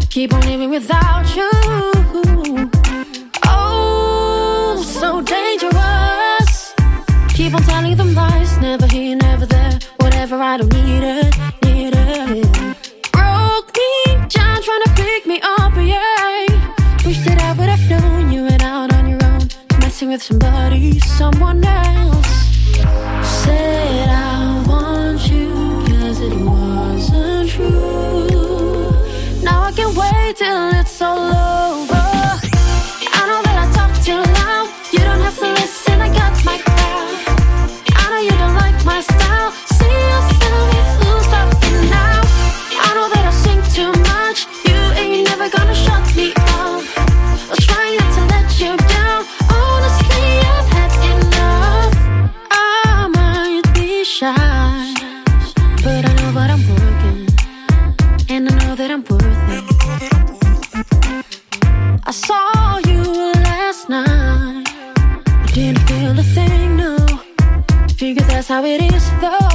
keep on living without you. Oh, so dangerous. Keep on telling them lies, never here, never there. Whatever, I don't need it, need it. Broke me down, trying to pick me up, yeah. Wish that I would have known you went out on your own, messing with somebody, someone else. Said I want you, cause it wasn't true. Now I can't wait till it's all over. I know that I talk too loud, you don't have to listen, I got my crowd. I know you don't like my style, see yourself if you stop it now. I know that I sing too much, you ain't never gonna shut me up. I'll try not to let you down, honestly I've had enough. I might be shy, but I know what I'm working, and I know that I'm worth it. I saw you last night, I didn't feel a thing, no. Figure that's how it is though.